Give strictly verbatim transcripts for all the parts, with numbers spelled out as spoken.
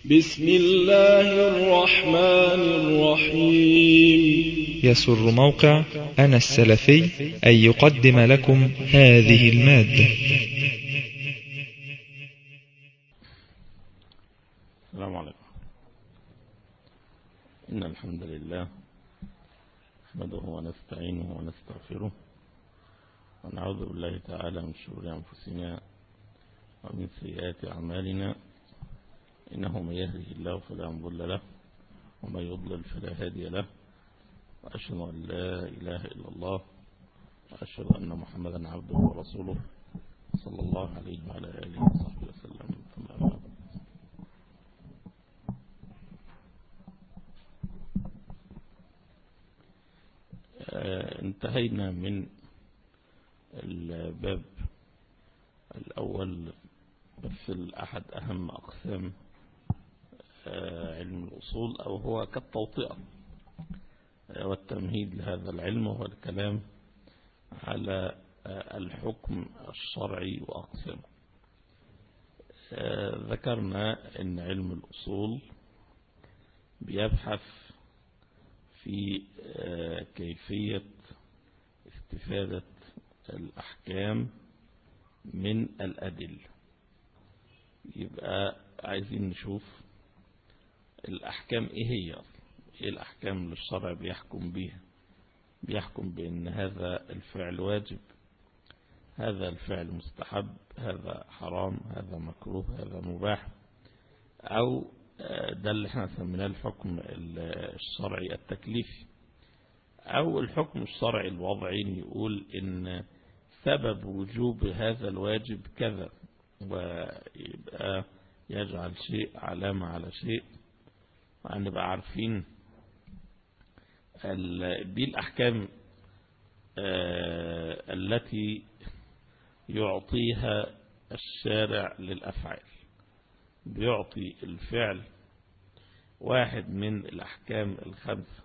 بسم الله الرحمن الرحيم. يسر موقع أنا السلفي أن يقدم لكم هذه المادة. السلام عليكم. إن الحمد لله نحمده ونستعينه ونستغفره ونعوذ بالله تعالى من شرور أنفسنا ومن سيئات أعمالنا، إنه من يهده الله فلا مضل له ومن يضلل فلا هادي له، وأشهد أن لا إله إلا الله وأشهد أن محمدا عبده ورسوله صلى الله عليه وعلى آله وصحبه وسلم. انتهينا من الباب الأول، بس أحد أهم أقسام علم الأصول، أو هو كالتوطئة والتمهيد لهذا العلم، وهو الكلام على الحكم الشرعي وأقسامه. ذكرنا أن علم الأصول بيبحث في كيفية استفادة الأحكام من الأدلة. يبقى عايزين نشوف الأحكام إيه هي أصلا، إيه الأحكام اللي الشرع بيحكم بيها. بيحكم بأن هذا الفعل واجب، هذا الفعل مستحب، هذا حرام، هذا مكروه، هذا مباح، أو ده اللي احنا سميناه الحكم الشرعي التكليفي، أو الحكم الشرعي الوضعي، يقول إن سبب وجوب هذا الواجب كذا، ويبقى يجعل شيء علامة على شيء، وهنبقى عارفين دي الأحكام التي يعطيها الشارع للأفعال. بيعطي الفعل واحد من الأحكام الخمسة،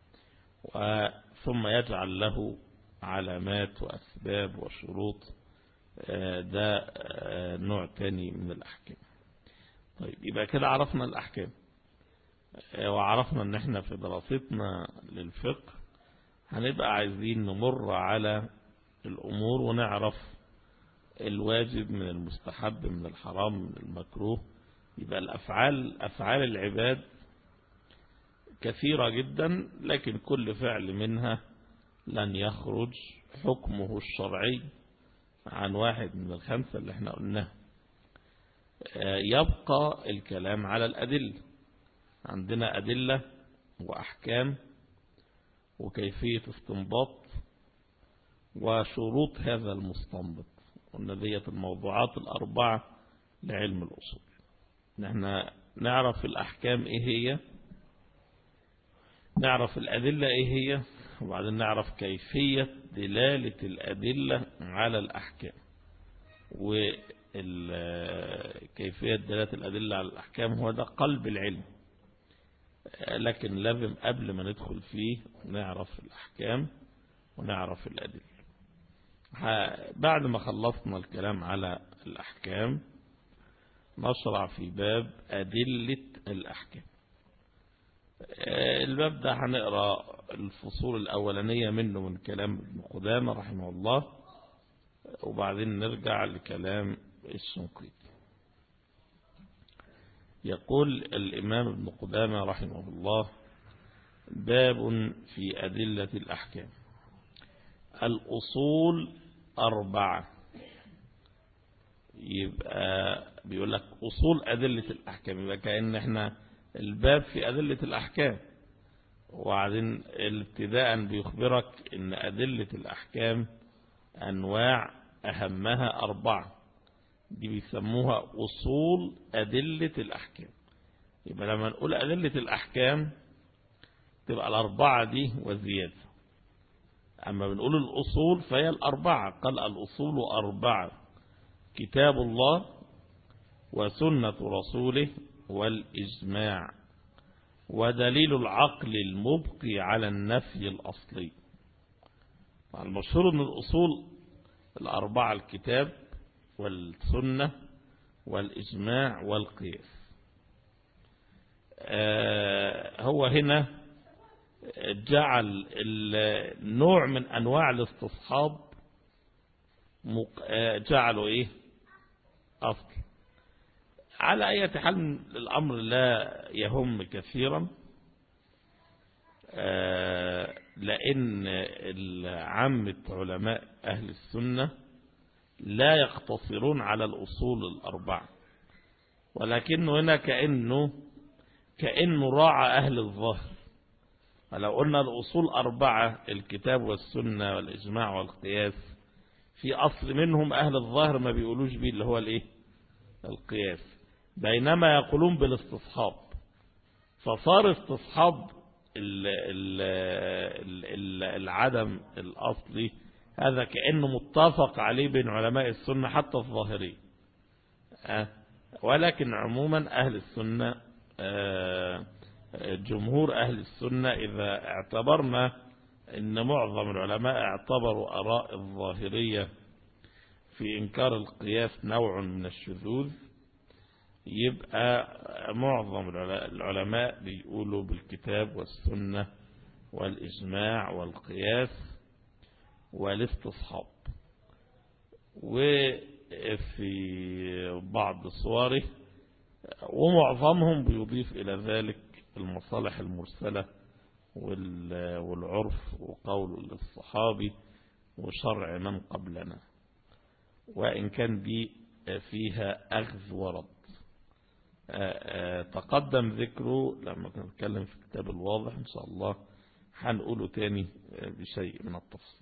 ثم يجعل له علامات وأسباب وشروط. ده نوع تاني من الأحكام. طيب، يبقى كده عرفنا الأحكام، وعرفنا ان احنا في دراستنا للفقه هنبقى عايزين نمر على الأمور ونعرف الواجب من المستحب، من الحرام، من المكروه. يبقى الأفعال أفعال العباد كثيرة جدا، لكن كل فعل منها لن يخرج حكمه الشرعي عن واحد من الخمسة اللي احنا قلناها. يبقى الكلام على الأدلة. عندنا أدلة وأحكام وكيفية استنباط وشروط هذا المستنبط، قلنا ديت الموضوعات الأربعة لعلم الأصول. نحن نعرف الأحكام إيه هي، نعرف الأدلة إيه هي، وبعدين نعرف كيفية دلالة الأدلة على الأحكام، وكيفية دلالة الأدلة على الأحكام هو ده قلب العلم. لكن لازم قبل ما ندخل فيه نعرف الأحكام ونعرف الأدلة. بعد ما خلصنا الكلام على الأحكام نشرع في باب أدلة الأحكام. الباب ده هنقرأ الفصول الأولانية منه من كلام ابن قدامة رحمه الله، وبعدين نرجع لكلام الشنقيطي. يقول الإمام ابن قدامة رحمه الله: باب في أدلة الأحكام. الأصول أربعة. يبقى بيقول لك أصول أدلة الأحكام، يبقى كأن احنا الباب في أدلة الأحكام، وبعدين الابتداء بيخبرك ان أدلة الأحكام أنواع أهمها أربعة، دي بيسموها أصول أدلة الأحكام. يبقى لما نقول أدلة الأحكام تبقى الأربعة دي وزيادة. أما بنقول الأصول فهي الأربعة. قال الأصول أربعة: كتاب الله وسنة رسوله والإجماع ودليل العقل المبقي على النفي الأصلي. المشهور من الأصول الأربعة: الكتاب والسنة والإجماع والقياس. هو هنا جعل النوع من أنواع الاستصحاب جعله إيه أصل. على أي حال الأمر لا يهم كثيرا، لأن عامة علماء أهل السنة لا يقتصرون على الأصول الأربعة، ولكنه هنا كأنه كأنه راعى أهل الظاهر. ولو قلنا الأصول أربعة الكتاب والسنة والإجماع والقياس، في أصل منهم أهل الظاهر ما بيقولوش بيه اللي هو الإيه؟ القياس، بينما يقولون بالاستصحاب. فصار استصحاب العدم الأصلي هذا كأنه متفق عليه بين علماء السنة حتى الظاهري. ولكن عموما أهل السنة جمهور أهل السنة إذا اعتبرنا أن معظم العلماء اعتبروا آراء الظاهرية في إنكار القياس نوع من الشذوذ، يبقى معظم العلماء بيقولوا بالكتاب والسنة والإجماع والقياس والاستصحاب. وفي بعض صوره ومعظمهم بيضيف إلى ذلك المصالح المرسلة والعرف وقول الصحابي وشرع من قبلنا، وإن كان دي فيها أخذ ورد تقدم ذكره لما كنا نتكلم في كتاب الواضح، إن شاء الله هنقوله تاني بشيء من التفصيل.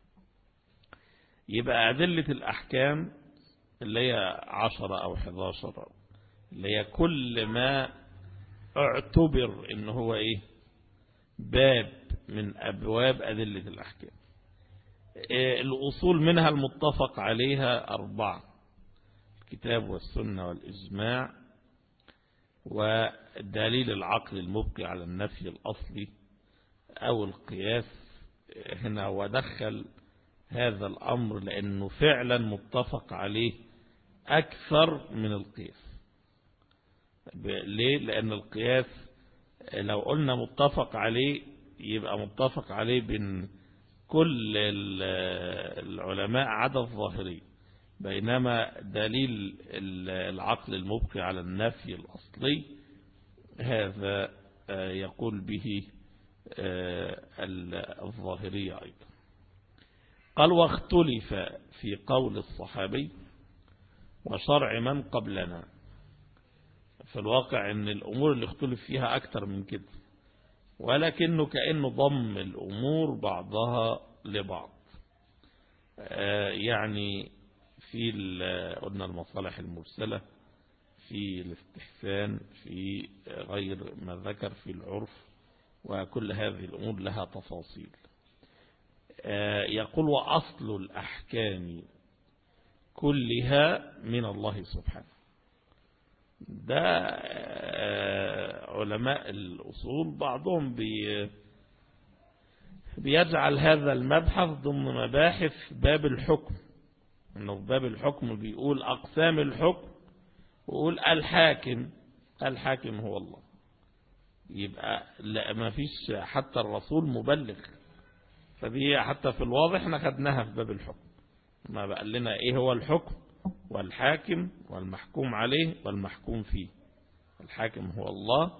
يبقى أدلة الأحكام اللي هي عشرة أو حداشر، اللي هي كل ما اعتبر إن هو إيه باب من أبواب أدلة الأحكام. الأصول منها المتفق عليها أربعة: الكتاب والسنة والإجماع، ودليل العقل المبقي على النفي الأصلي أو القياس. هنا ودخل هذا الأمر لأنه فعلا متفق عليه أكثر من القياس. ليه؟ لأن القياس لو قلنا متفق عليه يبقى متفق عليه بين كل العلماء عدا الظاهري، بينما دليل العقل المبقي على النفي الأصلي هذا يقول به الظاهرية أيضا. قال: واختلف في قول الصحابي وشرع من قبلنا. في الواقع ان الأمور اللي اختلف فيها أكثر من كده، ولكنه كأنه ضم الأمور بعضها لبعض. يعني في قلنا المصالح المرسلة، في الاستحسان، في غير ما ذكر في العرف، وكل هذه الأمور لها تفاصيل. يقول: وأصل الأحكام كلها من الله سبحانه. ده علماء الأصول بعضهم بي بيجعل هذا المبحث ضمن مباحث باب الحكم، انه في باب الحكم بيقول أقسام الحكم، ويقول الحاكم الحاكم هو الله. يبقى لا، ما فيش حتى الرسول مبلغ. فدي حتى في الواضح احنا خدناها في باب الحكم، ما بقى لنا ايه هو الحكم والحاكم والمحكوم عليه والمحكوم فيه. الحاكم هو الله،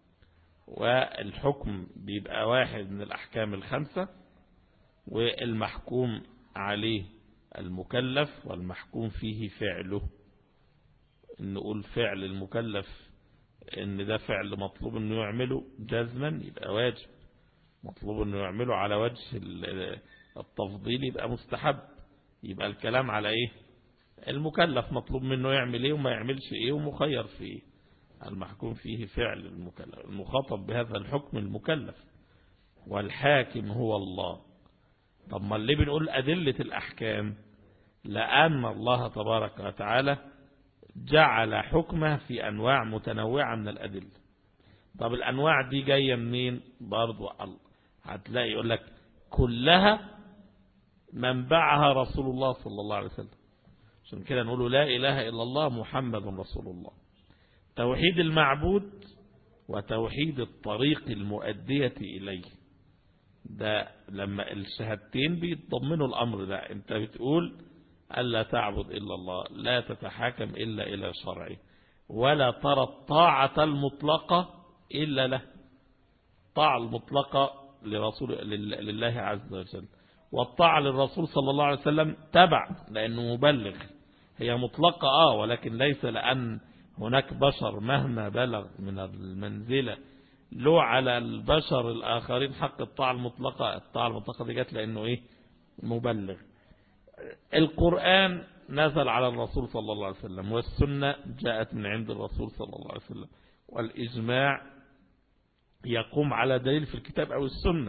والحكم بيبقى واحد من الأحكام الخمسة، والمحكوم عليه المكلف والمحكوم فيه فعله. نقول فعل المكلف ان ده فعل مطلوب انه يعمله جزما يبقى واجب، مطلوب انه يعمله على وجه التفضيل يبقى مستحب. يبقى الكلام على ايه؟ المكلف مطلوب منه يعمل ايه وما يعملش ايه ومخير في ايه. المحكوم فيه فعل المكلف، المخاطب بهذا الحكم المكلف. والحاكم هو الله. طب ما اللي بنقول أدلة الأحكام، لأن الله تبارك وتعالى جعل حكمه في أنواع متنوعة من الأدلة. طب الأنواع دي جاية منين؟ برضو هتلاقي يقول لك كلها منبعها رسول الله صلى الله عليه وسلم. عشان كده نقول لا إله إلا الله محمد رسول الله. توحيد المعبود وتوحيد الطريق المؤدية إليه. ده لما الشهادتين بيتضمنوا الأمر ده، أنت بتقول ألا تعبد إلا الله، لا تتحاكم إلا إلى شرعه، ولا ترى الطاعة المطلقة إلا له. الطاعة المطلقة لرسول لله عز وجل، والطاعة للرسول صلى الله عليه وسلم تبع لأنه مبلغ. هي مطلقة آه ولكن ليس لأن هناك بشر مهما بلغ من المنزلة له على البشر الآخرين حق الطاعة المطلقة. الطاعة المطلقة دي جت لأنه إيه؟ مبلغ. القرآن نزل على الرسول صلى الله عليه وسلم، والسنة جاءت من عند الرسول صلى الله عليه وسلم، والإجماع يقوم على دليل في الكتاب أو السنة.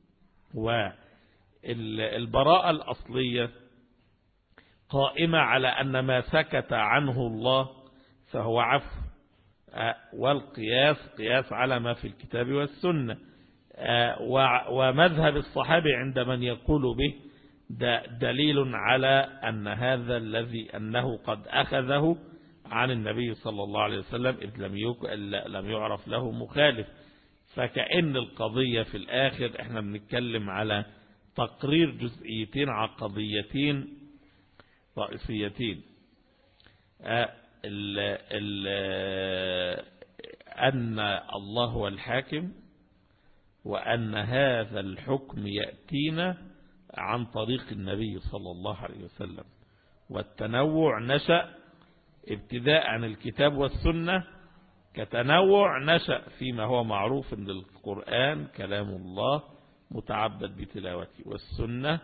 والبراءة الأصلية قائمة على أن ما سكت عنه الله فهو عفو، والقياس قياس على ما في الكتاب والسنة. ومذهب الصحابي عند من يقول به ده دليل على أن هذا الذي أنه قد أخذه عن النبي صلى الله عليه وسلم إذ لم لم يعرف له مخالف. فكأن القضية في الآخر احنا بنتكلم على تقرير جزئيتين عقديتين رئيسيتين، ال ال أن الله هو الحاكم، وأن هذا الحكم يأتينا عن طريق النبي صلى الله عليه وسلم. والتنوع نشأ ابتداء عن الكتاب والسنة كتنوع نشأ فيما هو معروف ان القرآن كلام الله متعبد بتلاوته، والسنة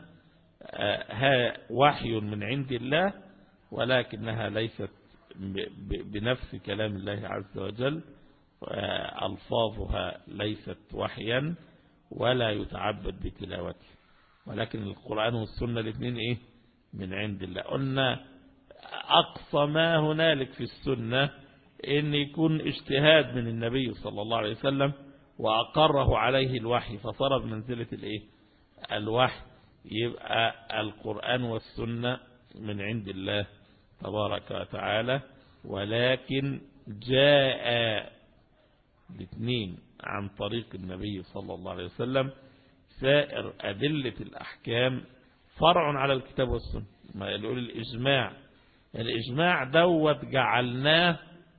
وحي من عند الله ولكنها ليست بنفس كلام الله عز وجل، ألفاظها ليست وحيا ولا يتعبد بتلاوته، ولكن القرآن والسنة الاثنين ايه؟ من عند الله. قلنا أقصى ما هنالك في السنة ان يكون اجتهاد من النبي صلى الله عليه وسلم وأقره عليه الوحي فصار بمنزلة الايه؟ الوحي. يبقى القرآن والسنة من عند الله تبارك وتعالى، ولكن جاء الاثنين عن طريق النبي صلى الله عليه وسلم. سائر أدلة الأحكام فرع على الكتاب والسنة. ما يقول الإجماع، الإجماع دوت جعلناه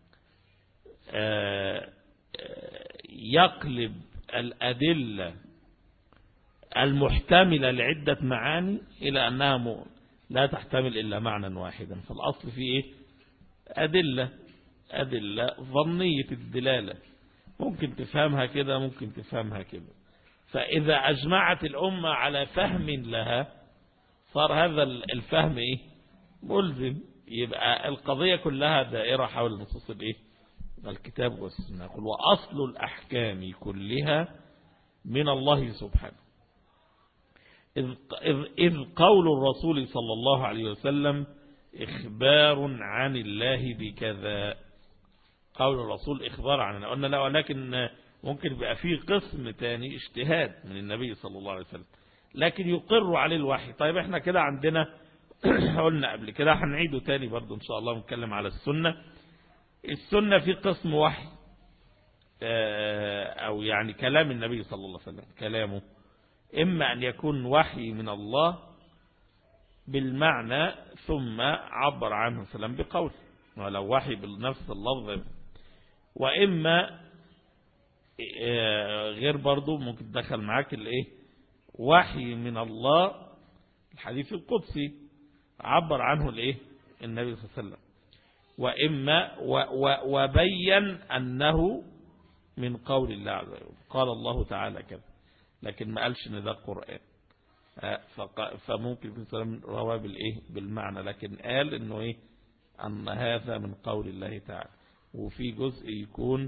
يقلب الأدلة المحتملة لعدة معاني إلى أنها لا تحتمل إلا معنى واحدا. فالأصل فيه إيه؟ أدلة أدلة ظنية الدلالة، ممكن تفهمها كده ممكن تفهمها كده. فإذا أجمعت الأمة على فهم لها صار هذا الفهم إيه؟ ملزم. يبقى القضية كلها دائرة حول نصوص الإيه؟ الكتاب والسنة. يقول وأصل الأحكام كلها من الله سبحانه، إذ, إذ, إذ قول الرسول صلى الله عليه وسلم إخبار عن الله بكذا. قول الرسول إخبار عنه، قلنا لا، ولكن ممكن يبقى فيه قسم تاني اجتهاد من النبي صلى الله عليه وسلم لكن يقر عليه الوحي. طيب احنا كده عندنا قلنا قبل كده هنعيده تاني برضو إن شاء الله ونتكلم على السنة. السنة في قسم وحي أو يعني كلام النبي صلى الله عليه وسلم، كلامه إما أن يكون وحي من الله بالمعنى ثم عبر عنه سلام بقول ولو وحي بنفس اللفظ، وإما غير برضو ممكن تدخل معاك الايه؟ وحي من الله الحديث القدسي عبر عنه الايه؟ النبي صلى الله عليه وسلم، وإما وبين أنه من قول الله عز وجل قال الله تعالى كذا، لكن ما قالش ان ده القرآن. فممكن في سلام رواه بالايه؟ بالمعنى، لكن قال انه ايه؟ ان هذا من قول الله تعالى. وفي جزء يكون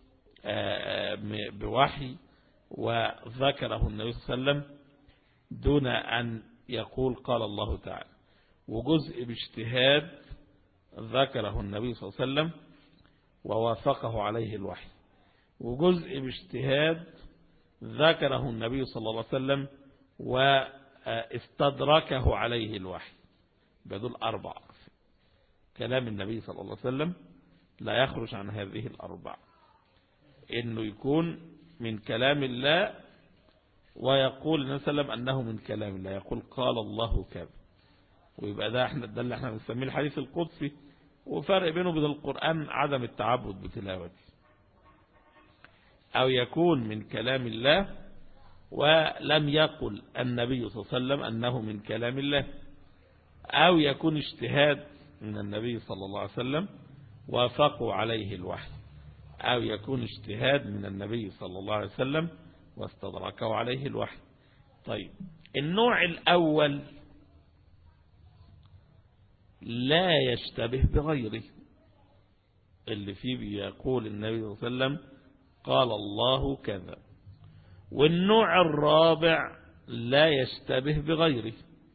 بوحي وذكره النبي صلى الله عليه وسلم دون ان يقول قال الله تعالى، وجزء باجتهاد ذكره النبي صلى الله عليه وسلم ووافقه عليه الوحي، وجزء باجتهاد ذكره النبي صلى الله عليه وسلم واستدركه عليه الوحي. بدول أربع كلام النبي صلى الله عليه وسلم لا يخرج عن هذه الأربع. انه يكون من كلام الله ويقول النبي صلى الله عليه وسلم انه من كلام الله، يقول قال الله كذا، ويبقى ده احنا ده اللي احنا بنسميه الحديث القدسي. وفرق بينه وبين القرآن عدم التعبد بتلاوته. او يكون من كلام الله ولم يقل النبي صلى الله عليه وسلم انه من كلام الله، او يكون اجتهاد من النبي صلى الله عليه وسلم وافقوا عليه الوحي، او يكون اجتهاد من النبي صلى الله عليه وسلم واستدركوا عليه الوحي. طيب النوع الاول لا يشتبه بغيره، اللي فيه بيقول النبي صلى الله عليه وسلم قال الله كذا. والنوع الرابع لا يشتبه بغيره،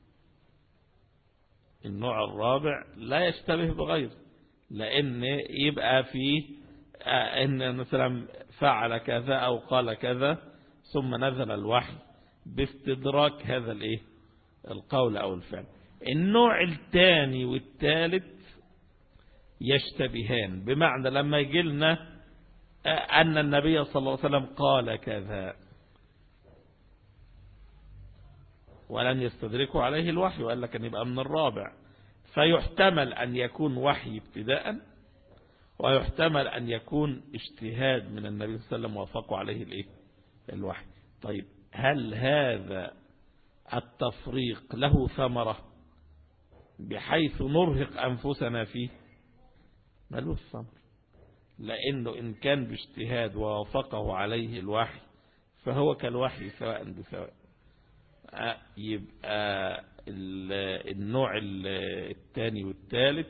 النوع الرابع لا يشتبه بغيره، لأن يبقى فيه أن مثلا فعل كذا أو قال كذا ثم نزل الوحي باستدراك هذا الايه القول أو الفعل. النوع الثاني والثالث يشتبهان، بمعنى لما يجي لنا أن النبي صلى الله عليه وسلم قال كذا ولم يستدركوا عليه الوحي، وقال لك أن يبقى من الرابع، فيحتمل أن يكون وحي ابتداء، ويحتمل أن يكون اجتهاد من النبي صلى الله عليه وسلم وافقوا عليه الايه الوحي. طيب هل هذا التفريق له ثمرة بحيث نرهق أنفسنا فيه؟ ملوش ثمر، لأنه إن كان باجتهاد ووافقه عليه الوحي فهو كالوحي سواء بسواء. يبقى النوع الثاني والثالث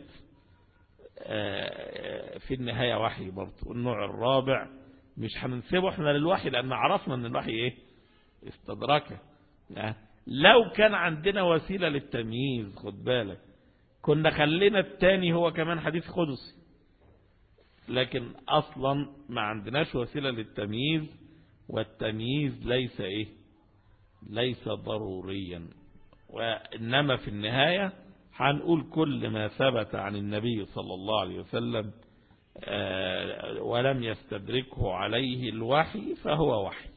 في النهاية وحي برضه. النوع الرابع مش هننسبه احنا للوحي، لأن عرفنا ان الوحي ايه استدركه. لو كان عندنا وسيلة للتمييز خد بالك كنا خلينا الثاني هو كمان حديث قدسي، لكن اصلا ما عندناش وسيلة للتمييز، والتمييز ليس ايه ليس ضروريا. وإنما في النهاية هنقول كل ما ثبت عن النبي صلى الله عليه وسلم ولم يستدركه عليه الوحي فهو وحي.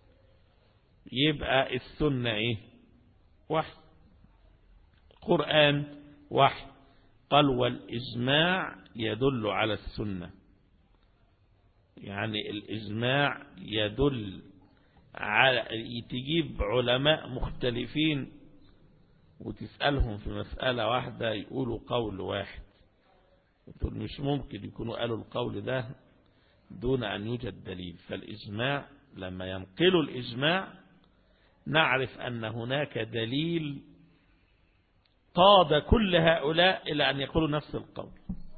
يبقى السنة ايه وحي، القرآن وحي. قال والإجماع يدل على السنة، يعني الإجماع يدل على تجيب علماء مختلفين وتسألهم في مسألة واحدة يقولوا قول واحد، تقول مش ممكن يكونوا قالوا القول ده دون أن يوجد دليل. فالإجماع لما ينقلوا الإجماع نعرف أن هناك دليل قاد كل هؤلاء إلى أن يقولوا نفس القول.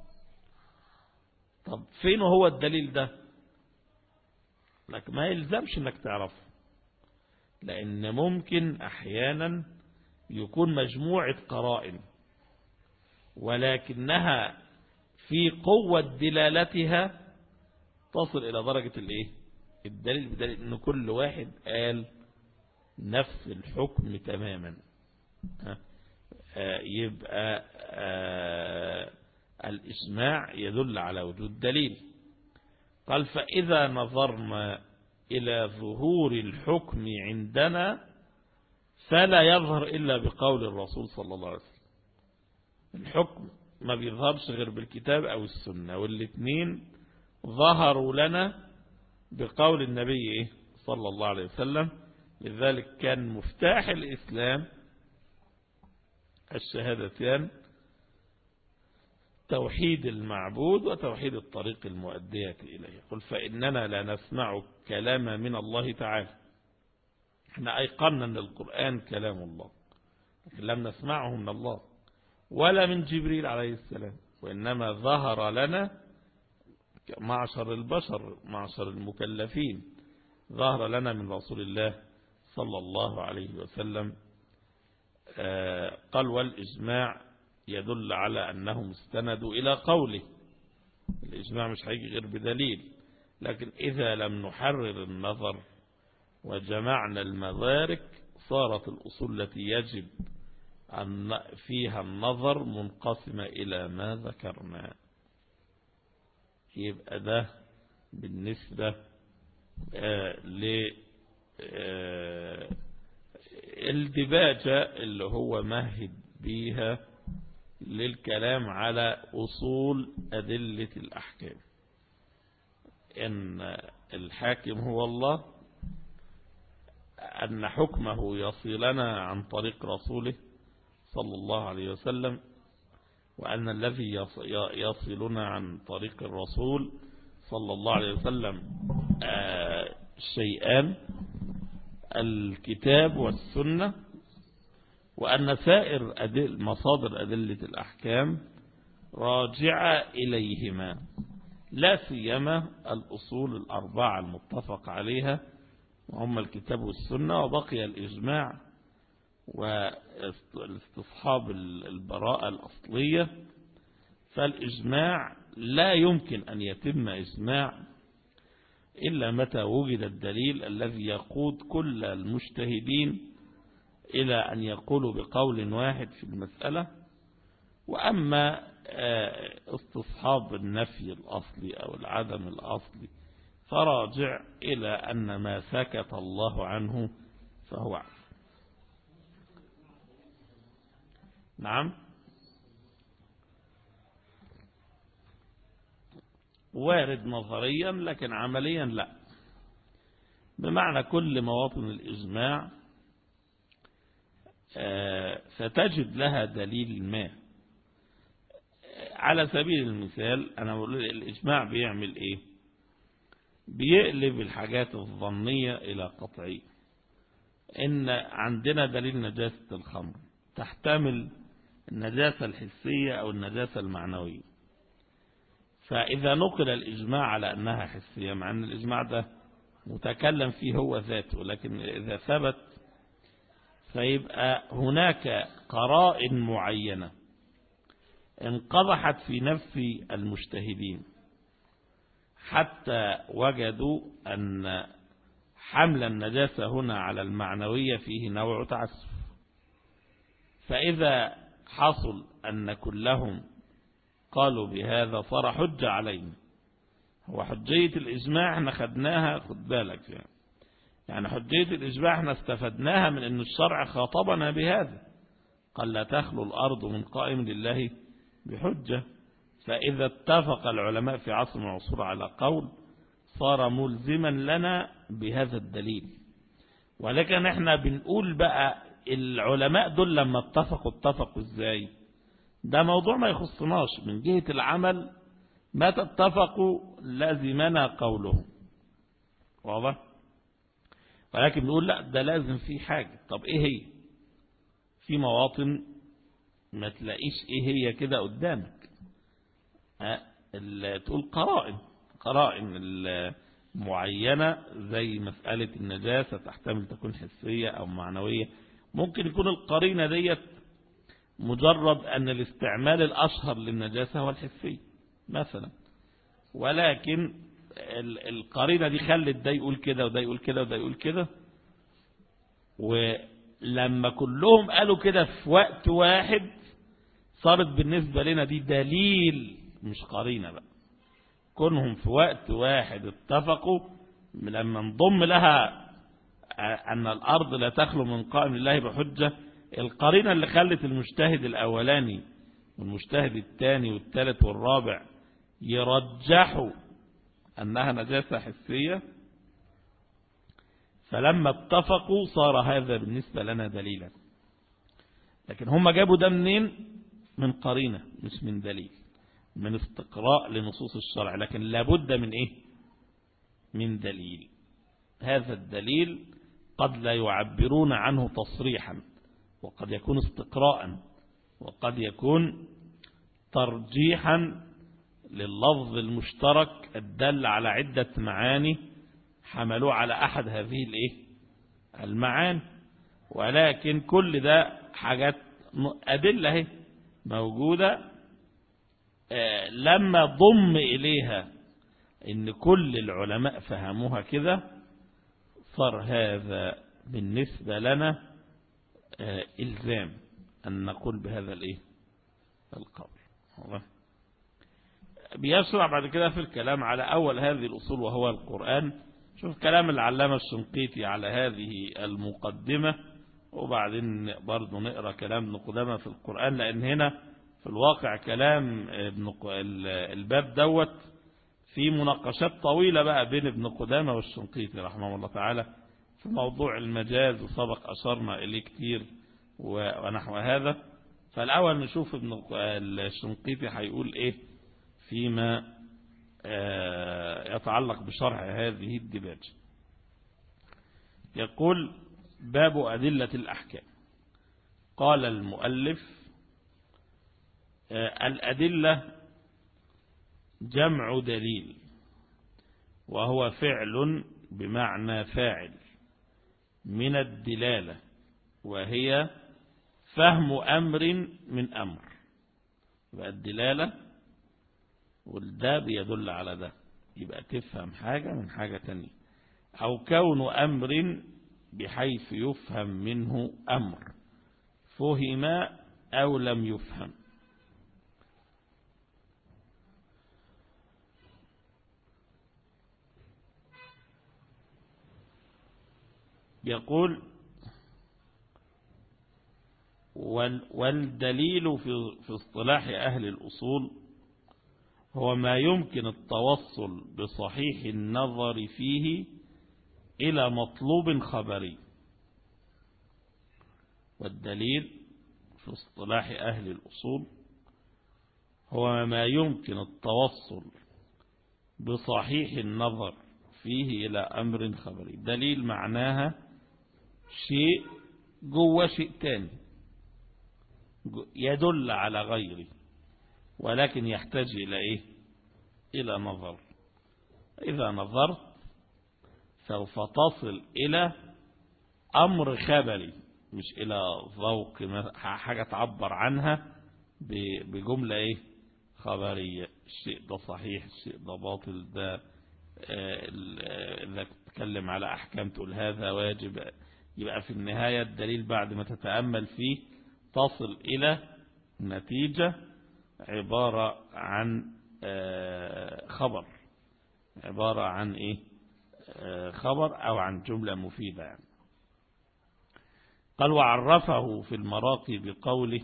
طب فين هو الدليل ده؟ لك ما يلزمش انك تعرفه، لأن ممكن أحيانا يكون مجموعة قرائن ولكنها في قوة دلالتها تصل إلى درجة الايه الدليل، بدليل أن كل واحد قال نفس الحكم تماما. يبقى الإجماع يدل على وجود دليل. قال فإذا نظرنا إلى ظهور الحكم عندنا فلا يظهر إلا بقول الرسول صلى الله عليه وسلم. الحكم ما بيظهرش غير بالكتاب أو السنة، والاثنين ظهروا لنا بقول النبي صلى الله عليه وسلم. لذلك كان مفتاح الإسلام الشهادتان، توحيد المعبود وتوحيد الطريق المؤدية إليه. قل فإننا لا نسمع كلام من الله تعالى، احنا أيقنا أن القرآن كلام الله، لكن لم نسمعه من الله ولا من جبريل عليه السلام، وإنما ظهر لنا معشر البشر معشر المكلفين، ظهر لنا من رسول الله صلى الله عليه وسلم. قال والإجماع يدل على أنه مستند إلى قوله. الإجماع مش هيجي غير بدليل، لكن إذا لم نحرر النظر وجمعنا المدارك صارت الأصول التي يجب أن فيها النظر منقسمة إلى ما ذكرنا. يبقى ده بالنسبة للدباجة اللي هو مهد بيها للكلام على أصول أدلة الأحكام، إن الحاكم هو الله، أن حكمه يصلنا عن طريق رسوله صلى الله عليه وسلم، وأن الذي يصلنا عن طريق الرسول صلى الله عليه وسلم شيئان: الكتاب والسنة، وأن سائر أدل مصادر أدلة الأحكام راجعة إليهما، لا سيما الأصول الأربعة المتفق عليها وهم الكتاب والسنة، وبقي الإجماع واستصحاب البراءة الأصلية. فالإجماع لا يمكن أن يتم إجماع إلا متى وجد الدليل الذي يقود كل المجتهدين إلى أن يقولوا بقول واحد في المسألة. وأما استصحاب النفي الأصلي أو العدم الأصلي فراجع إلى أن ما سكت الله عنه فهو عفو. نعم، وارد نظريا لكن عمليا لا، بمعنى كل مواطن الإجماع ستجد لها دليل ما. على سبيل المثال أنا بقول الإجماع بيعمل إيه؟ بيقلب الحاجات الظنية إلى قطعية. إن عندنا دليل نجاسة الخمر تحتمل النجاسة الحسية أو النجاسة المعنوية، فإذا نقل الإجماع على أنها حسية، مع أن الإجماع ده متكلم فيه هو ذاته، لكن إذا ثبت فيبقى هناك قرائن معينة انقضحت في نفس المجتهدين حتى وجدوا أن حمل النجاسة هنا على المعنوية فيه نوع تعسف. فإذا حصل أن كلهم قالوا بهذا صار حجة علينا. هو حجية الإجماع احنا خدناها، خد بالك يعني. يعني حجية الإجماع احنا استفدناها من أن الشرع خاطبنا بهذا، قال لا تخلو الأرض من قائم لله بحجة. فإذا اتفق العلماء في عصر من العصور على قول صار ملزما لنا بهذا الدليل. ولكن احنا بنقول بقى العلماء دول لما اتفقوا اتفقوا ازاي؟ ده موضوع ما يخصناش. من جهة العمل ما تتفقوا لازمنا قولهم، واضح؟ ولكن بنقول لا، ده لازم فيه حاجة. طب ايه هي؟ في مواطن ما تلاقيش ايه هي كده قدامك، تقول قرائن قرائن معينة زي مسألة النجاسة تحتمل تكون حسية أو معنوية. ممكن يكون القرينة ديت مجرد أن الاستعمال الأشهر للنجاسة هو الحسي مثلا، ولكن القرينة دي خلت ده يقول كده وده يقول كده وده يقول كده، ولما كلهم قالوا كده في وقت واحد صارت بالنسبة لنا دي دليل مش قرينة بقى. كونهم في وقت واحد اتفقوا لما نضم لها أن الأرض لا تخلو من قائم لله بحجة، القرينة اللي خلت المجتهد الأولاني والمجتهد الثاني والثالث والرابع يرجحوا أنها نجاسة حسية، فلما اتفقوا صار هذا بالنسبة لنا دليلا. لكن هم جابوا ده منين؟ من قرينة مش من دليل، من استقراء لنصوص الشرع. لكن لابد من ايه؟ من دليل. هذا الدليل قد لا يعبرون عنه تصريحا، وقد يكون استقراء، وقد يكون ترجيحا لللفظ المشترك الدل على عدة معاني حملوه على أحد هذه الايه المعاني. ولكن كل ده حاجات أدلة هي موجودة. لما ضم إليها إن كل العلماء فهموها كده صار هذا بالنسبة لنا إلزام أن نقول بهذا الإيه القول. بيشرع بعد كده في الكلام على أول هذه الأصول وهو القرآن، شوف كلام العلامة الشنقيطي على هذه المقدمة، وبعدين برضو نقرأ كلام ابن قدامة في القرآن، لأن هنا في الواقع كلام ابن الباب دوت في مناقشات طويلة بقى بين ابن قدامة والشنقيطي رحمه الله تعالى في موضوع المجاز، وسبق أشرنا إليه كتير ونحو هذا. فالأول نشوف ابن الشنقيطي هيقول إيه فيما يتعلق بشرح هذه الدباجة. يقول: باب أدلة الأحكام. قال المؤلف: الأدلة جمع دليل، وهو فعل بمعنى فاعل من الدلالة، وهي فهم أمر من أمر. يبقى الدلالة والده بيدل على ده، يبقى تفهم حاجة من حاجة تانية، أو كون أمر بحيث يفهم منه أمر، فهم أو لم يفهم. يقول: والدليل في اصطلاح أهل الأصول هو ما يمكن التوصل بصحيح النظر فيه إلى مطلوب خبري. والدليل في اصطلاح أهل الأصول هو ما يمكن التوصل بصحيح النظر فيه إلى أمر خبري. دليل معناها شيء جوه شيء تاني يدل على غيره، ولكن يحتاج إلى إيه؟ إلى نظر. إذا نظرت سوف تصل إلى أمر خبري، مش إلى ذوق حاجة تعبر عنها بجملة إيه؟ خبرية. الشيء ده صحيح، الشيء ده باطل، ده إذا تتكلم على أحكام تقول هذا واجب. يبقى في النهاية الدليل بعد ما تتأمل فيه تصل إلى نتيجة عبارة عن خبر، عبارة عن إيه؟ خبر أو عن جملة مفيدة يعني. قال: وعرفه في المراقي بقوله: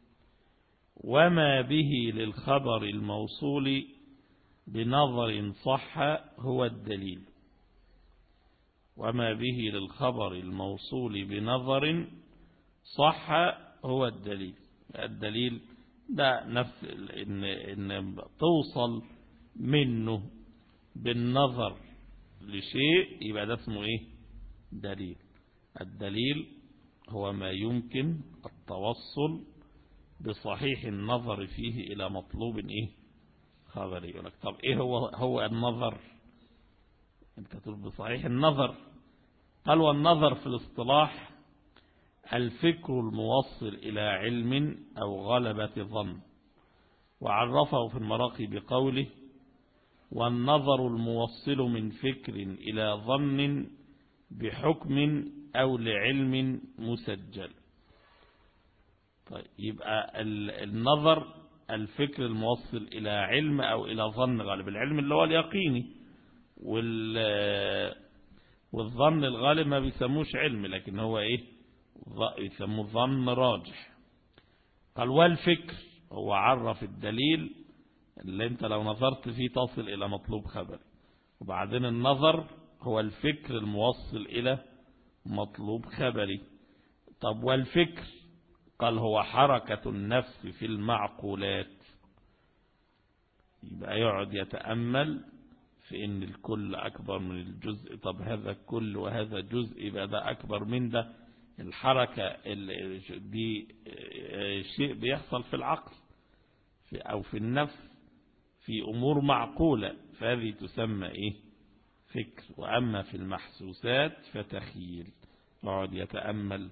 وما به للخبر الموصول بنظر صح هو الدليل. وما به للخبر الموصول بنظر صح هو الدليل. الدليل ده نفس إن, إن توصل منه بالنظر لشيء، يبقى ده اسمه إيه؟ دليل. الدليل هو ما يمكن التوصل بصحيح النظر فيه إلى مطلوب إيه؟ خبري. يقول لك طب إيه هو هو النظر؟ أنت تقول بصحيح النظر. قال: والنظر في الاصطلاح الفكر الموصل إلى علم أو غلبة ظن. وعرفه في المراقي بقوله: والنظر الموصل من فكر إلى ظن بحكم أو لعلم مسجل. طيب، يبقى النظر الفكر الموصل إلى علم أو إلى ظن غالب. العلم اللي هو اليقيني، والظن الغالب ما بيسموش علم، لكن هو إيه؟ يسموه ظن راجح. قال: والفكر هو عرف الدليل اللي انت لو نظرت فيه تصل إلى مطلوب خبر. وبعدين النظر هو الفكر الموصل إلى مطلوب خبري. طب والفكر؟ قال: هو حركة النفس في المعقولات. يبقى يقعد يتأمل في ان الكل أكبر من الجزء. طب هذا الكل وهذا جزء، يبقى ده أكبر من ده. الحركة دي شيء بيحصل في العقل أو في النفس في أمور معقولة، فهذه تسمى إيه؟ فكر. وأما في المحسوسات فتخيل. يقعد يتأمل،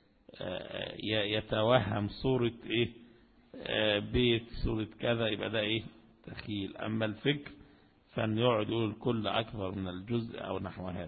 يتوهم صورة إيه؟ بيت، صورة كذا، يبقى ده إيه؟ تخيل. أما الفكر فأن يقعد يقول الكل أكبر من الجزء أو نحو هذا.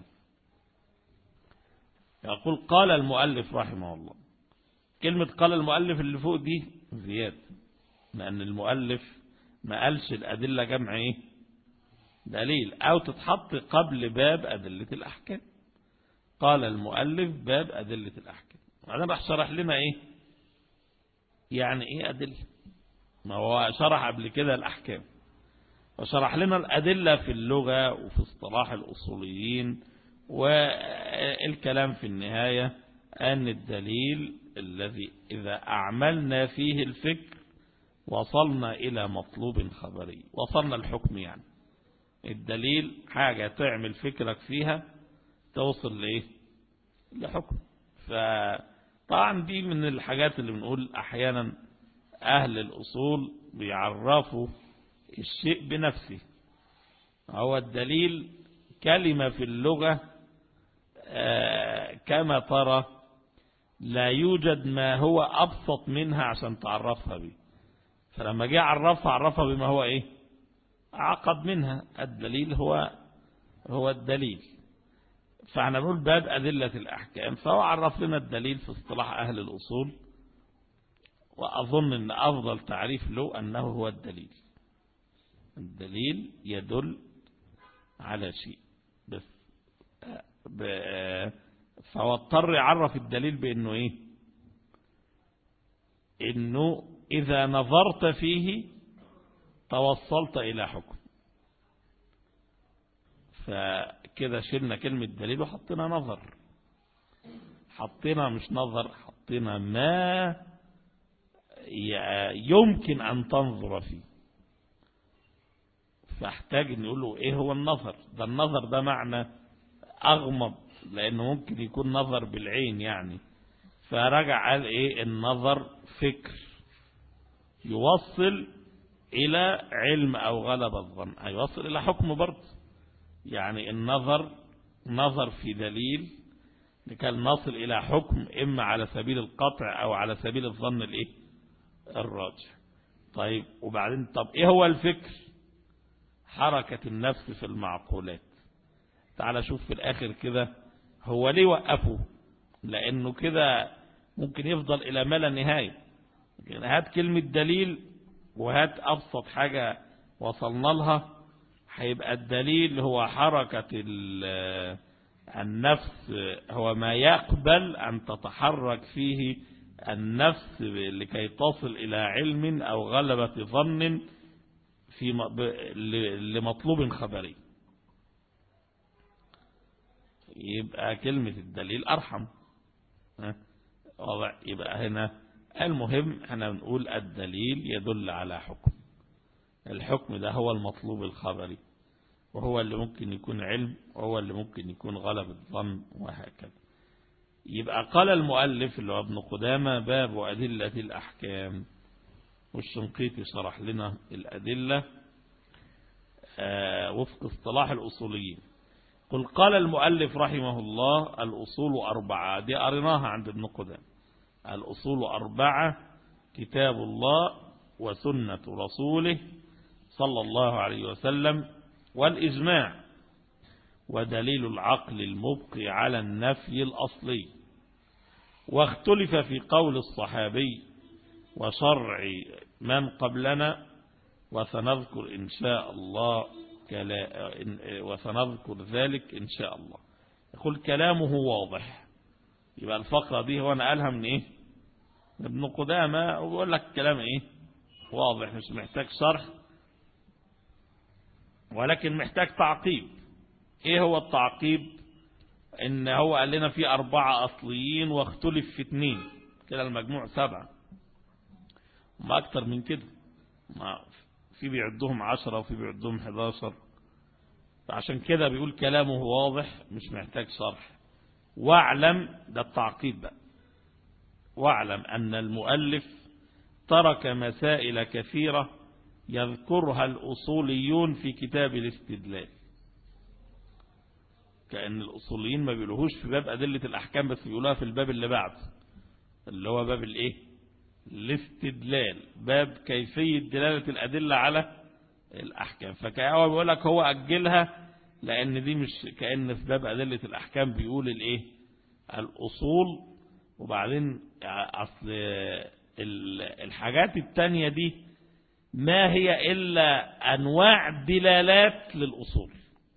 يقول: قال المؤلف رحمه الله. كلمة قال المؤلف اللي فوق دي زيادة، لأن المؤلف ما قالش الأدلة جمع إيه؟ دليل، أو تتحط قبل باب أدلة الأحكام. قال المؤلف باب أدلة الأحكام. أنا بقى شرح لنا إيه يعني إيه أدلة. ما هو شرح قبل كده الأحكام، وشرح لنا الأدلة في اللغة وفي اصطلاح الأصوليين، والكلام في النهاية أن الدليل الذي إذا أعملنا فيه الفكر وصلنا إلى مطلوب خبري، وصلنا الحكم. يعني الدليل حاجة تعمل فكرك فيها توصل لإيه؟ لحكم. فطبعا دي من الحاجات اللي بنقول أحيانا أهل الأصول بيعرفوا الشيء بنفسه. هو الدليل كلمة في اللغة كما ترى لا يوجد ما هو أبسط منها عشان تعرفها به، فلما جاء عرفها عرفها بما هو إيه عقد منها. الدليل هو هو الدليل. فاحنا نقول باب أدلة الأحكام، فهو عرف لنا الدليل في اصطلاح أهل الأصول، وأظن أن أفضل تعريف له أنه هو الدليل. الدليل يدل على شيء بس، فهو اضطر يعرف الدليل بأنه إيه؟ إنه إذا نظرت فيه توصلت إلى حكم. فكده شلنا كلمة دليل وحطينا نظر. حطينا مش نظر، حطينا ما يمكن أن تنظر فيه. فاحتاج أن يقول له إيه هو النظر ده؟ النظر ده معنى أغمض، لأنه ممكن يكون نظر بالعين يعني. فرجع قال إيه؟ النظر فكر يوصل إلى علم أو غلب الظن، هيوصل إلى حكم برضه. يعني النظر نظر في دليل لكي نصل إلى حكم، إما على سبيل القطع أو على سبيل الظن الإيه؟ الراجح. طيب وبعدين طب إيه هو الفكر؟ حركة النفس في المعقولات. تعال شوف في الآخر كده هو ليه وقفه؟ لأنه كده ممكن يفضل إلى ما لا نهاية. هات كلمة دليل وهات أبسط حاجة وصلنا لها، هيبقى الدليل هو حركة النفس، هو ما يقبل أن تتحرك فيه النفس لكي تصل إلى علم أو غلبة ظن في لمطلوب خبري. يبقى كلمة الدليل أرحم. يبقى هنا المهم احنا بنقول الدليل يدل على حكم. الحكم ده هو المطلوب الخبري، وهو اللي ممكن يكون علم، وهو اللي ممكن يكون غلب الظن، وهكذا. يبقى قال المؤلف اللي هو ابن قدامة باب أدلة الأحكام، والشنقيطي شرح لنا الأدلة آه وفق اصطلاح الأصوليين. قل قال المؤلف رحمه الله الأصول أربعة، دي قريناها عند ابن قدامة. الأصول أربعة: كتاب الله وسنة رسوله صلى الله عليه وسلم، والإجماع، ودليل العقل المبقي على النفي الأصلي. واختلف في قول الصحابي وشرع من قبلنا، وسنذكر إن شاء الله كلا وسنذكر ذلك إن شاء الله. يقول كلامه واضح. يبقى الفقرة دي هو نقلها من إيه؟ ابن قدامة، ويقول لك كلام إيه؟ واضح، مش محتاج شرح، ولكن محتاج تعقيب. إيه هو التعقيب؟ إن هو قال لنا في أربعة أصليين واختلف في اثنين، كده المجموع سبعة، ما أكتر من كده. ما في بيعدهم عشرة وفي بيعدهم حداشر. فعشان كده بيقول كلامه واضح مش محتاج شرح. واعلم، ده التعقيب بقى، واعلم أن المؤلف ترك مسائل كثيرة يذكرها الأصوليون في كتاب الاستدلال. كأن الأصوليين ما بيقولوهوش في باب أدلة الأحكام، بس بيقولوها في الباب اللي بعد، اللي هو باب الإيه؟ الاستدلال، باب كيفية دلالة الأدلة على الأحكام. فكأنه بيقول لك هو أجلها، لأن دي مش كأن في باب أدلة الأحكام بيقول الإيه؟ الأصول، وبعدين أصل الحاجات التانية دي ما هي إلا أنواع دلالات للأصول،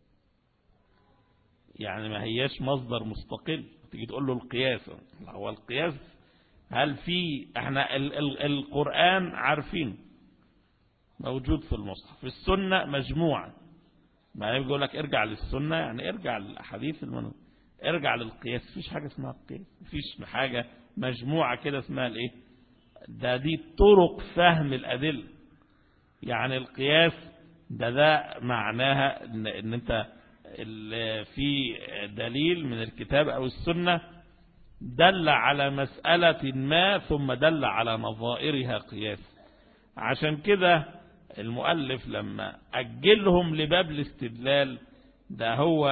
يعني ما هياش مصدر مستقل. تيجي تقول له القياس، هو القياس هل في احنا ال ال القرآن عارفين موجود في المصحف، في السنة مجموعة، ما يقول لك ارجع للسنة يعني ارجع للأحاديث المنوية، ارجع للقياس. مفيش حاجة اسمها القياس، مفيش حاجة مجموعة كده اسمها الايه ده، دي طرق فهم الأدلة. يعني القياس ده ده معناها ان, إن انت في دليل من الكتاب او السنة دل على مسألة ما ثم دل على نظائرها قياس. عشان كده المؤلف لما أجلهم لباب الاستدلال ده هو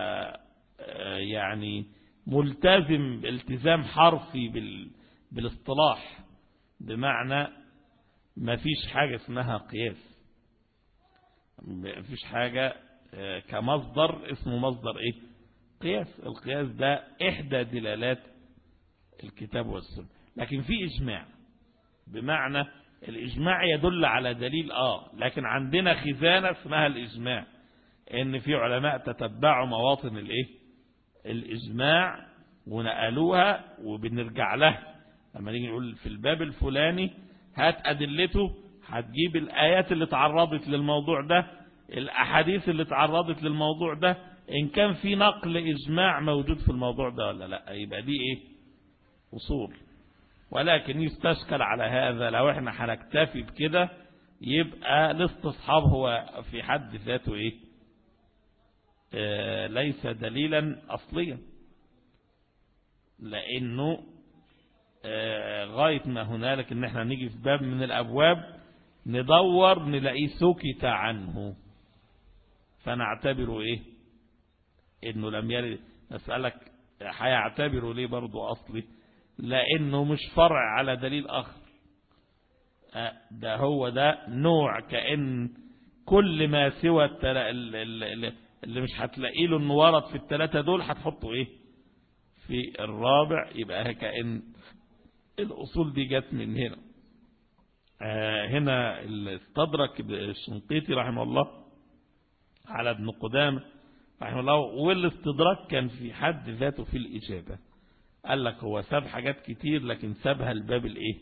يعني ملتزم التزام حرفي بالاصطلاح، بمعنى ما فيش حاجة اسمها قياس، ما فيش حاجة كمصدر اسمه مصدر ايه قياس. القياس ده احدى دلالات الكتاب والسنة، لكن في اجماع، بمعنى الاجماع يدل على دليل اه لكن عندنا خزانة اسمها الاجماع، ان في علماء تتبعوا مواطن الايه الاجماع ونقلوها وبنرجع لها. لما نيجي نقول في الباب الفلاني هات ادلته، هتجيب الايات اللي تعرضت للموضوع ده، الاحاديث اللي تعرضت للموضوع ده، ان كان في نقل اجماع موجود في الموضوع ده ولا لا، يبقى دي ايه اصول. ولكن يستشكل على هذا لو احنا هنكتفي بكده يبقى الاستصحاب هو في حد ذاته ايه آه ليس دليلا اصليا، لانه آه غاية ما هنالك ان احنا نيجي في باب من الابواب ندور نلاقيه سكت عنه فنعتبره ايه انه لم يرد. نسألك هيعتبره ليه برضو اصلي؟ لانه مش فرع على دليل اخر، ده هو ده نوع كأن كل ما سوى اللي مش هتلاقي له انه ورد في الثلاثة دول هتحطه ايه في الرابع، يبقى كأن الاصول دي جت من هنا. هنا استدرك الشنقيطي رحمه الله على ابن قدامة رحمه الله، والاستدراك كان في حد ذاته في الإجابة. قال لك هو ساب حاجات كتير لكن سابها الباب الايه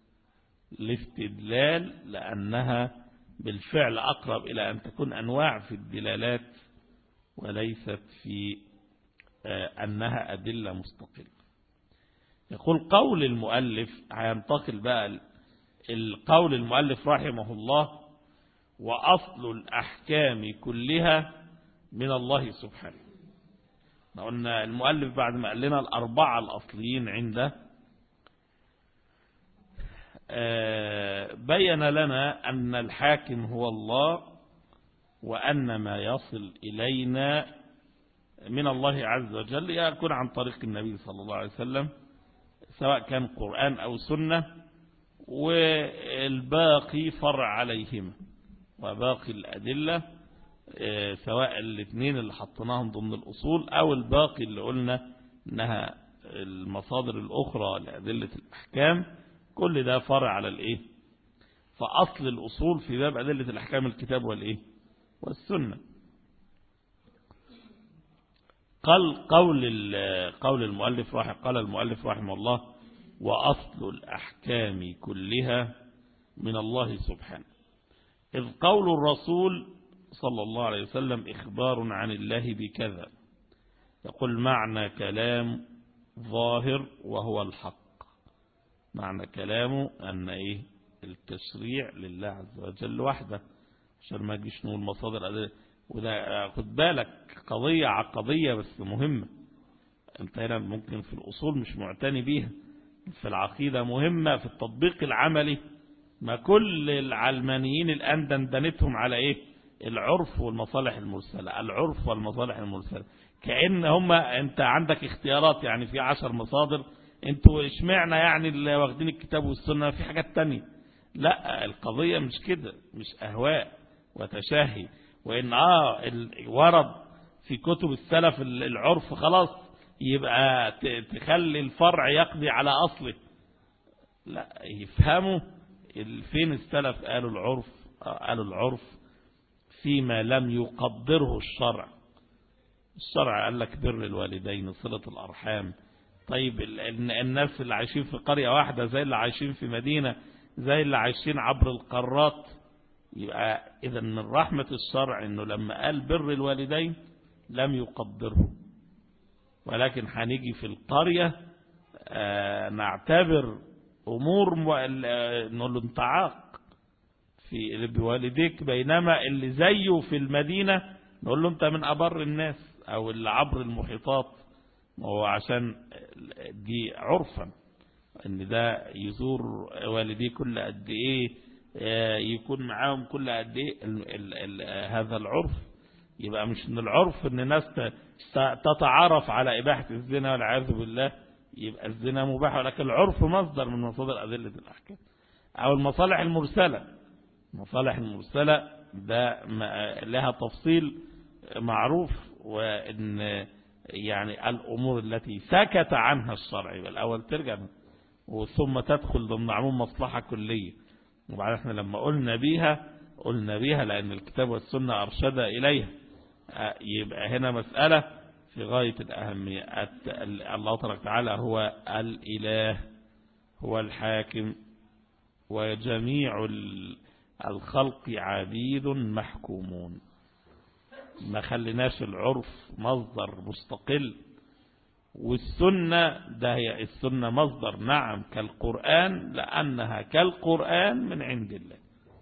الاستدلال، لأنها بالفعل أقرب إلى أن تكون أنواع في الدلالات وليست في أنها أدلة مستقلة. يقول قول المؤلف، هينتقل بقى القول المؤلف رحمه الله: وأصل الأحكام كلها من الله سبحانه. قلنا المؤلف بعد ما قال لنا الأربعة الأصليين عنده بين لنا أن الحاكم هو الله، وأن ما يصل إلينا من الله عز وجل يكون عن طريق النبي صلى الله عليه وسلم، سواء كان قرآن أو سنة، والباقي فرع عليهما. وباقي الأدلة سواء الاثنين اللي حطناهم ضمن الأصول أو الباقي اللي قلنا إنها المصادر الأخرى لأدلة الأحكام، كل ده فرع على الإيه؟ فأصل الأصول في باب أدلة الأحكام الكتاب والإيه؟ والسنة. قال قول قول المؤلف رحمه قال المؤلف رحمه الله: وأصل الأحكام كلها من الله سبحانه. إذ قول الرسول صلى الله عليه وسلم إخبار عن الله بكذا، يقول معنى كلام ظاهر وهو الحق. معنى كلامه أن إيه التشريع لله عز وجل وحده، عشان ما تجيش نقول مصادر أدلة. وده خد بالك قضية عقدية بس مهمة، انت هنا ممكن في الأصول مش معتني بيها، في العقيدة مهمة، في التطبيق العملي. ما كل العلمانيين الآن دندنتهم على إيه؟ العرف والمصالح المرسلة، العرف والمصالح المرسلة، كأن هم انت عندك اختيارات، يعني في عشر مصادر، انتوا اشمعنا يعني اللي واخدين الكتاب والسنة في حاجات تانية. لا، القضية مش كده، مش أهواء وتشاهي، وإن آه ورد في كتب السلف العرف خلاص يبقى تخلي الفرع يقضي على أصله. لا، يفهموا فين السلف قالوا العرف؟ قالوا العرف فيما لم يقدره الشرع. الشرع قال لك بر الوالدين، صلة الأرحام. طيب الناس اللي عايشين في قرية واحدة زي اللي عايشين في مدينة زي اللي عايشين عبر القارات. يبقى إذا من رحمة الشرع إنه لما قال بر الوالدين لم يقدره، ولكن هنيجي في القرية آه نعتبر أمور نقول له انت عاق في بوالديك، بينما اللي زيه في المدينة نقول له انت من أبر الناس، أو اللي عبر المحيطات. وهو عشان دي عرفا ان ده يزور والديه كل قد ايه، يكون معاهم كل قد ايه، ال ال ال هذا العرف. يبقى مش من العرف ان ناس تتعارف على اباحة الزنا والعياذ بالله، يبقى الزنا مباح، ولكن العرف مصدر من مصادر أدلة الأحكام. أو المصالح المرسلة، المصالح المرسلة ده لها تفصيل معروف، وإن يعني الأمور التي سكت عنها الشرع الأول ترجع وثم تدخل ضمن عموم مصلحة كلية. وبعد احنا لما قلنا بيها قلنا بيها لأن الكتاب والسنة أرشد إليها. يبقى هنا مسألة في غاية الأهمية. الله تبارك وتعالى هو الإله، هو الحاكم، وجميع الخلق عبيد محكومون. ما خليناش العرف مصدر مستقل، والسنة ده هي السنة مصدر نعم كالقرآن، لأنها كالقرآن من عند الله،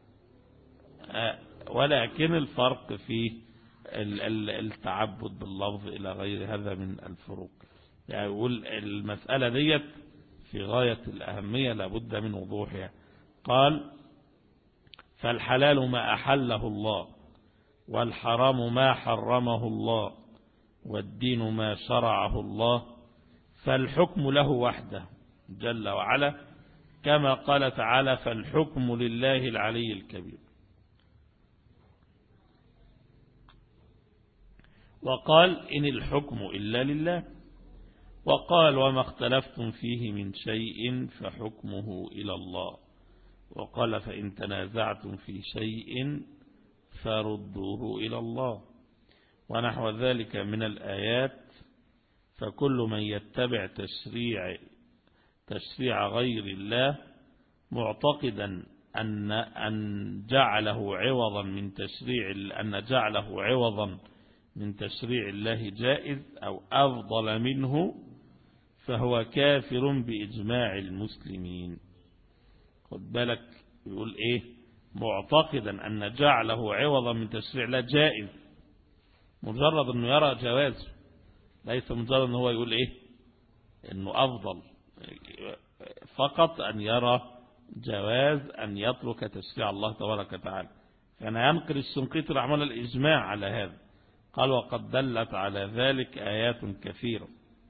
ولكن الفرق في التعبد باللفظ إلى غير هذا من الفروق. يعني يقول المسألة ديت في غاية الأهمية لابد من وضوحها. قال فالحلال ما أحله الله، والحرام ما حرمه الله، والدين ما شرعه الله، فالحكم له وحده جل وعلا، كما قال تعالى فالحكم لله العلي الكبير. وقال إن الحكم إلا لله. وقال وما اختلفتم فيه من شيء فحكمه إلى الله. وقال فإن تنازعتم في شيء فردوه إلى الله. ونحو ذلك من الآيات. فكل من يتبع تشريع تشريع غير الله معتقدا أن أن جعله عوضا من تشريع أن جعله عوضا من تشريع الله جائز أو أفضل منه، فهو كافر بإجماع المسلمين. خد بالك يقول إيه؟ معتقدا أن جعله عوضا من تشريع الله جائز، مجرد أنه يرى جوازه، ليس مجرد أنه هو يقول إيه؟ أنه أفضل، فقط أن يرى جواز أن يترك تشريع الله تبارك وتعالى. فأنا ينقل الشنقيطي رحمه الله الإجماع على هذا. قال وقد دلت على ذلك آيات كثيرة،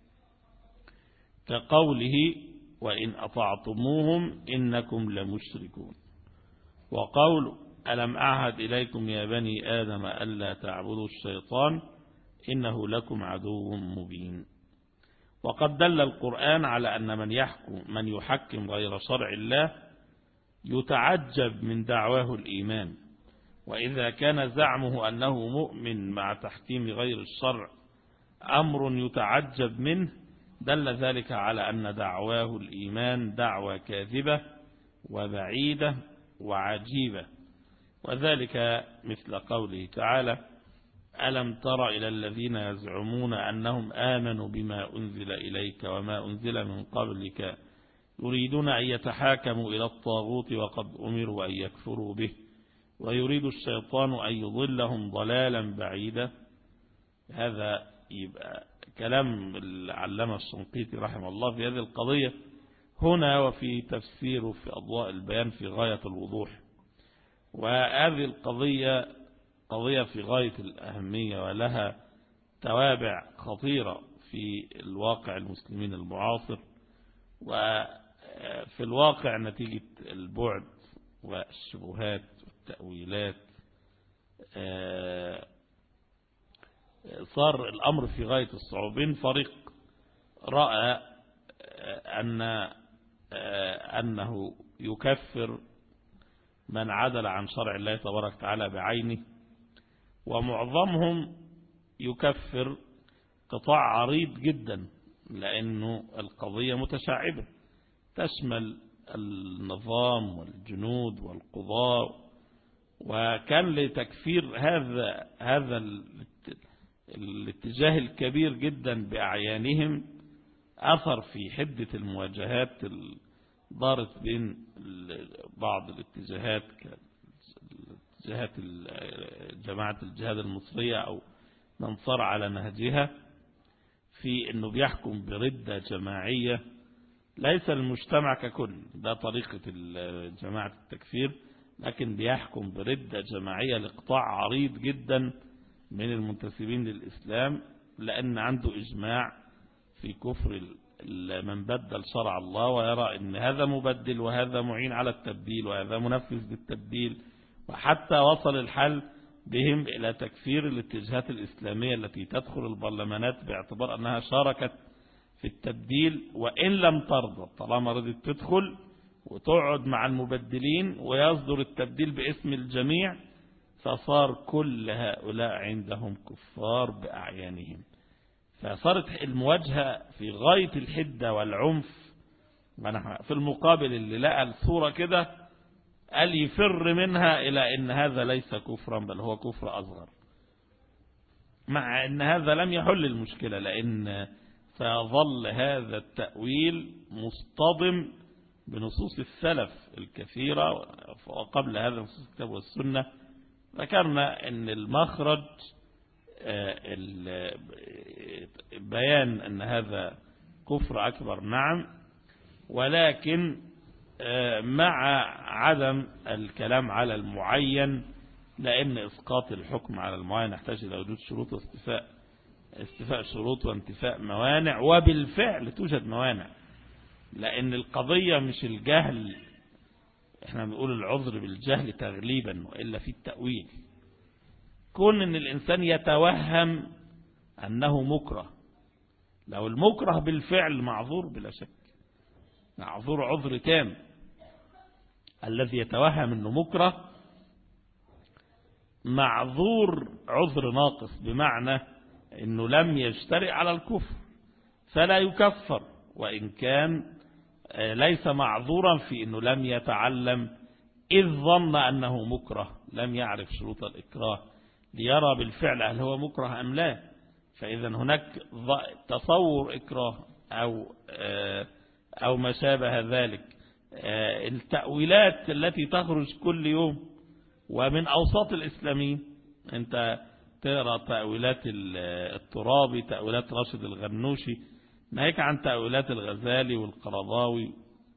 كقوله وإن أطعتموهم إنكم لمشركون، وقول ألم أعهد إليكم يا بني آدم ألا تعبدوا الشيطان إنه لكم عدو مبين. وقد دل القرآن على أن من يحكم من يحكم غير شرع الله يتعجب من دعواه الإيمان، وإذا كان زعمه أنه مؤمن مع تحكيم غير الشرع أمر يتعجب منه، دل ذلك على أن دعواه الإيمان دعوة كاذبة وبعيدة وعجيبة. وذلك مثل قوله تعالى ألم تر إلى الذين يزعمون أنهم آمنوا بما أنزل إليك وما أنزل من قبلك يريدون أن يتحاكموا إلى الطاغوت وقد أمروا أن يكفروا به ويريد الشيطان أن يضلهم ضلالا بعيدا. هذا يبقى كلام العلامة الشنقيطي رحمه الله في هذه القضية هنا، وفي تفسيره في أضواء البيان في غاية الوضوح. وهذه القضية قضية في غاية الأهمية ولها توابع خطيرة في الواقع المسلمين المعاصر، وفي الواقع نتيجة البعد والشبهات والتأويلات صار الأمر في غاية الصعوبين. فريق رأى أن أنه يكفر من عدل عن شرع الله تبارك وتعالى بعينه، ومعظمهم يكفر قطاع عريض جدا، لأنه القضية متشعبة تشمل النظام والجنود والقضاء، وكان لتكفير هذا هذا الاتجاه الكبير جدا بأعيانهم أثر في حدة المواجهات دارت بين بعض الاتجاهات كاتجاهات جماعة الجهاد المصرية أو من صار على نهجها، في أنه بيحكم بردة جماعية ليس المجتمع ككل، ده طريقة جماعة التكفير، لكن بيحكم بردة جماعية لقطاع عريض جدا من المنتسبين للإسلام، لأن عنده إجماع في كفر من بدل شرع الله، ويرى أن هذا مبدل وهذا معين على التبديل وهذا منفذ بالتبديل. وحتى وصل الحل بهم إلى تكفير الاتجاهات الإسلامية التي تدخل البرلمانات باعتبار أنها شاركت في التبديل، وإن لم ترضى طالما رضت تدخل وتقعد مع المبدلين ويصدر التبديل باسم الجميع، فصار كل هؤلاء عندهم كفار بأعيانهم. فصارت المواجهة في غاية الحدة والعنف. في المقابل اللي لقى الصورة كده قال يفر منها إلى أن هذا ليس كفرا بل هو كفر أصغر، مع أن هذا لم يحل المشكلة، لأن سيظل هذا التأويل مصطدم بنصوص السلف الكثيرة، وقبل هذا نصوص الكتاب والسنة. ذكرنا أن المخرج بيان أن هذا كفر أكبر، نعم، ولكن مع عدم الكلام على المعين، لأن إسقاط الحكم على المعين يحتاج إلى وجود شروط واستفاء استفاء شروط وانتفاء موانع، وبالفعل توجد موانع، لأن القضية مش الجهل، احنا بنقول العذر بالجهل تغليبا وإلا في التأويل. كون ان الإنسان يتوهم أنه مكره، لو المكره بالفعل معذور بلا شك، معذور عذر تام. الذي يتوهم أنه مكره معذور عذر ناقص، بمعنى أنه لم يجترئ على الكفر فلا يكفر، وإن كان ليس معذورا في أنه لم يتعلم إذ ظن أنه مكره، لم يعرف شروط الإكراه ليرى بالفعل هل هو مكره أم لا. فإذا هناك تصور إكراه أو أو ما شابه ذلك. التأويلات التي تخرج كل يوم ومن أوساط الإسلاميين، أنت تقرأ تأويلات الترابي، تأويلات راشد الغنوشي، ناهيك عن تأويلات الغزالي والقرضاوي.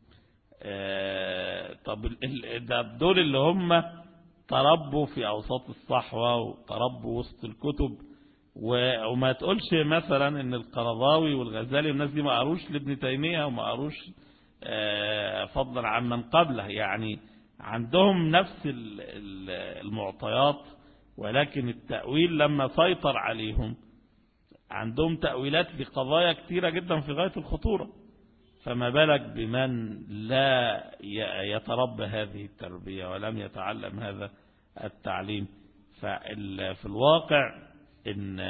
طب دول اللي هم تربوا في أوساط الصحوة وتربوا وسط الكتب، وما تقولش مثلا ان القرضاوي والغزالي والناس دي ما قروش لابن تيمية وما قروش فضلا عن من قبله، يعني عندهم نفس المعطيات، ولكن التأويل لما سيطر عليهم عندهم تأويلات بقضايا كثيرة جدا في غاية الخطورة، فما بالك بمن لا يتربى هذه التربية ولم يتعلم هذا التعليم. ففي الواقع إن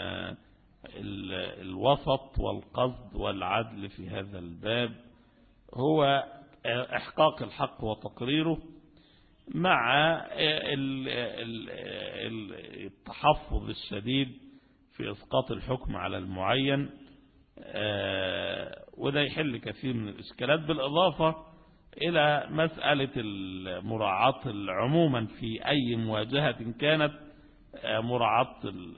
الوسط والقصد والعدل في هذا الباب هو إحقاق الحق وتقريره، مع التحفظ الشديد في إسقاط الحكم على المعين، وده يحل كثير من الإشكالات، بالإضافة إلى مسألة المراعاة عموما في أي مواجهة كانت، مراعاة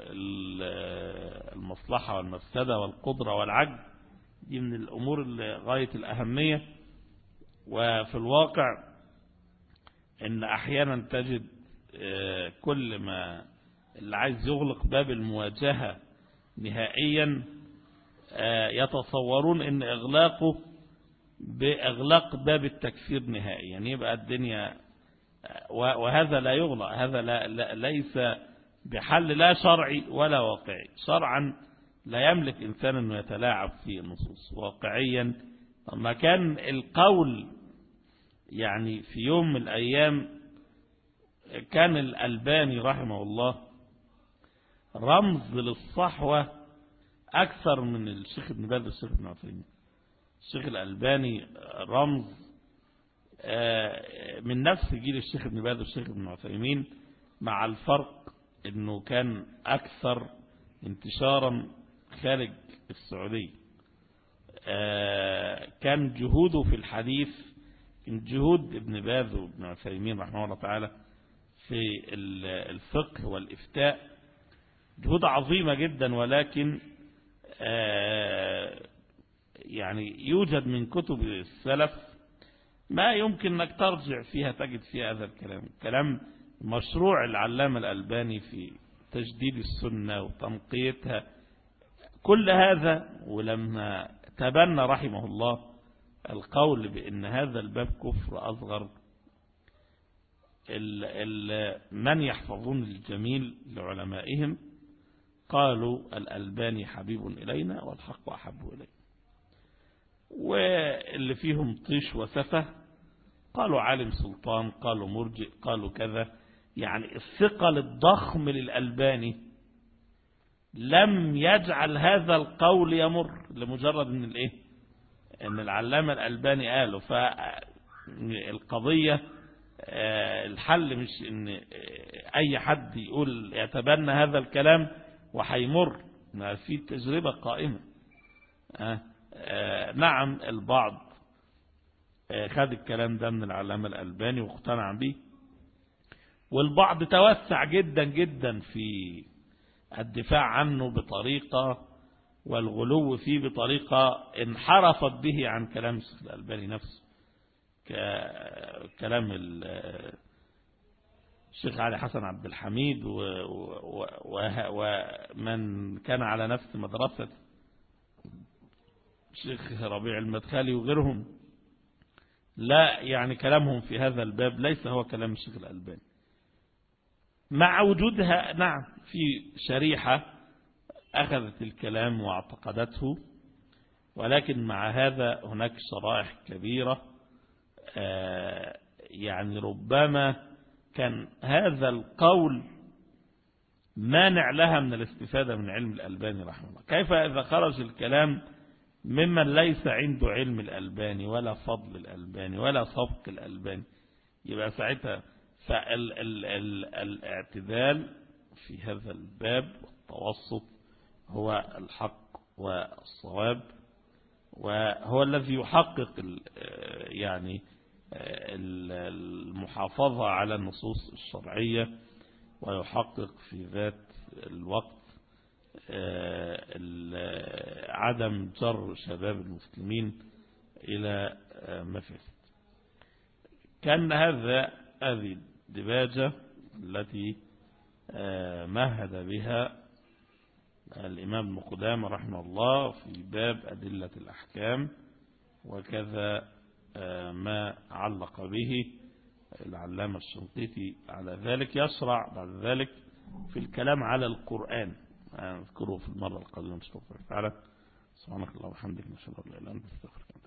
المصلحة والمفسدة والقدرة والعجز، دي من الأمور اللي غاية الأهمية. وفي الواقع إن أحيانا تجد كل ما اللي عايز يغلق باب المواجهة نهائيا يتصورون إن إغلاقه بإغلاق باب التكفير نهائيا، يعني يبقى الدنيا، وهذا لا يغلق، هذا لا لا ليس بحل لا شرعي ولا واقعي. شرعا لا يملك إنسان أنه يتلاعب في النصوص، واقعيا ما كان القول يعني في يوم من الأيام كان الألباني رحمه الله رمز للصحوة أكثر من الشيخ ابن باز والشيخ ابن عثيمين. الشيخ الألباني رمز من نفس جيل الشيخ ابن باز والشيخ ابن عثيمين، مع الفرق أنه كان أكثر انتشارا خارج السعودية. كان جهوده في الحديث، جهود ابن باز وابن عثيمين رحمه الله تعالى في الفقه والإفتاء جهود عظيمة جدا، ولكن يعني يوجد من كتب السلف ما يمكن أنك ترجع فيها تجد فيها هذا الكلام. كلام مشروع العلامة الألباني في تجديد السنة وتنقيتها، كل هذا. ولما تبنى رحمه الله القول بأن هذا الباب كفر أصغر، ال ال من يحفظون الجميل لعلمائهم قالوا الألباني حبيب إلينا والحق أحب إلينا، واللي فيهم طيش وسفه قالوا عالم سلطان، قالوا مرجئ، قالوا كذا. يعني الثقل الضخم للألباني لم يجعل هذا القول يمر لمجرد ان الايه ان العلامة الألباني قاله. فالقضية الحل مش ان اي حد يقول يتبنى هذا الكلام وحيمر، ما في تجربة قائمة. نعم البعض خد الكلام ده من العلامة الألباني واقتنع به، والبعض توسع جدا جدا في الدفاع عنه بطريقة والغلو فيه بطريقة انحرفت به عن كلام الشيخ الألباني نفسه، كلام الشيخ علي حسن عبد الحميد ومن كان على نفس مدرسة الشيخ ربيع المدخلي وغيرهم. لا يعني كلامهم في هذا الباب ليس هو كلام الشيخ الألباني، مع وجودها نعم في شريحة أخذت الكلام واعتقدته، ولكن مع هذا هناك شرائح كبيرة يعني ربما كان هذا القول مانع لها من الاستفادة من علم الألباني رحمه الله. كيف إذا خرج الكلام ممن ليس عنده علم الألباني ولا فضل الألباني ولا سبق الألباني؟ يبقى ساعتها فالاعتدال في هذا الباب والتوسط هو الحق والصواب، وهو الذي يحقق يعني المحافظة على النصوص الشرعية، ويحقق في ذات الوقت عدم جر شباب المسلمين إلى مفاسد. كان هذا هذه الدباجة التي مهد بها الإمام ابن قدامة رحمه الله في باب أدلة الأحكام، وكذا ما علق به العلامة الشنقيطي على ذلك. يشرع بعد ذلك في الكلام على القرآن، نذكره في المرة القادمة إن شاء الله تعالى. سبحانك اللهم وبحمدك، نشهد أن لا إله إلا أنت، نستغفرك.